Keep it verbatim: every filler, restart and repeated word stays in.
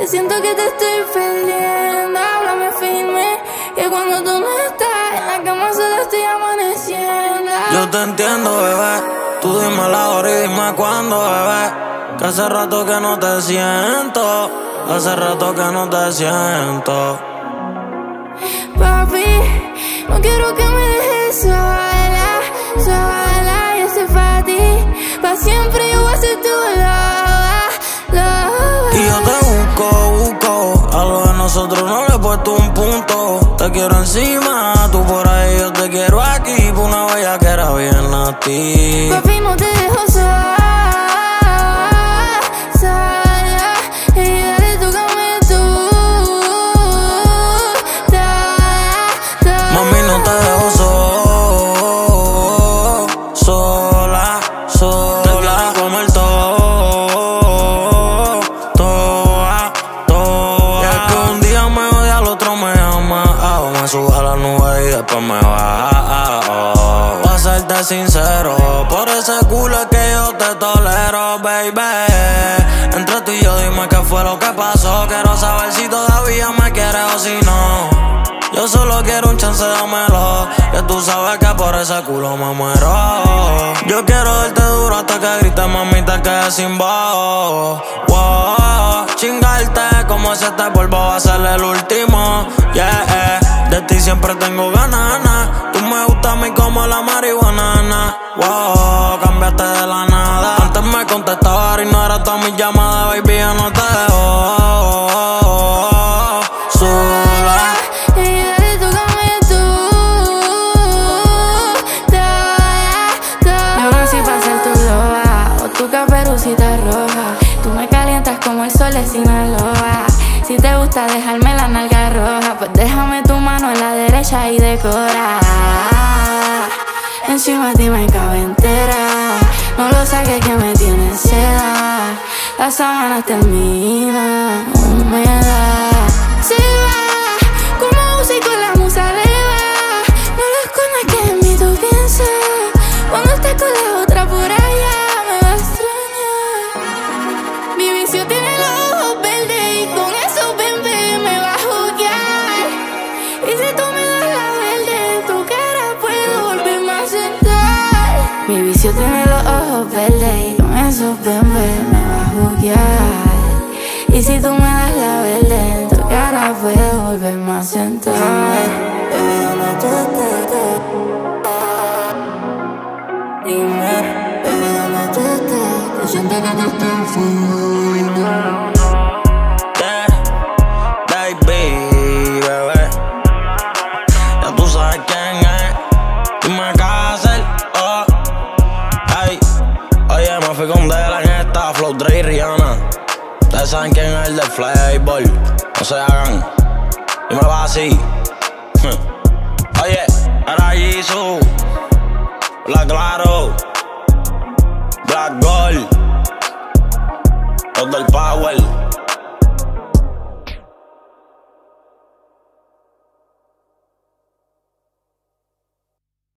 que siento que te estoy perdiendo. Háblame firme, que cuando tú no estás en la cama solo estoy amaneciendo. Yo te entiendo, bebé, tú dime la hora y dime cuándo, bebé, que hace rato que no te siento, hace rato que no te siento. Papi, no quiero que me dejes sola, sola. Yo soy pa' ti, pa' siempre yo voy a ser tu loba, loba. Y yo te busco, busco, a lo de nosotros no le he puesto un punto. Te quiero encima, tú por ahí, yo te quiero aquí, por una bella que era bien a ti. Papi, no te dejo sola, sola. Y dale, tócame tú, toda, toda. Mami, no te dejo so, sola, sola. Te quiero comer todo, toda, toda. Y es que un día me odia, al otro me ama. Ah, me sube a la nube y después me baja. Oh. Pa' serte sincero, por ese culo es que yo te tolero, baby. Entre tú y yo dime qué fue lo que pasó. Quiero saber si todavía me quieres o si no. Yo solo quiero un chance, dámelo, que tú sabes que por ese culo me muero. Yo quiero darte duro hasta que grites, mami, te quedes sin voz. Wow, chingarte como si este polvo va a ser el último. Yeah, de ti siempre tengo ganas. Tú me gustas a mí como la marihuana. Wow, cambiaste de la nada. Antes me contestabas y no era todas mis llamadas, baby, yo no te dejo sola. Caperucita roja, tú me calientas como el sol de Sinaloa. Si te gusta dejarme la nalga roja, pues déjame tu mano en la derecha y decora. Encima de ti me cabe entera, no lo saques que me tienes seda. Las sábanas terminan, humedad. Se va, como usa y con la musa le va. No lo escondas que en mí tú piensas, cuando estás con la otra por allá. Mi vicio tiene los ojos verdes y con esos bembes me va a juguear. Y si tú me das la verde, en tu cara puedo volverme a sentar. Baby, ¿dónde tú estás? Dime, baby, ¿dónde tú estás? Que siento que te estoy fumando. Yeah, baby, bebé, ya tú sabes quién es. Dime qué hacer. Oye, me fui con Dela en esta, Flow Dre y Rihanna. Ustedes saben quién es el del Flavor, no se hagan. Y me va así. Oye, era Jisoo, la claro.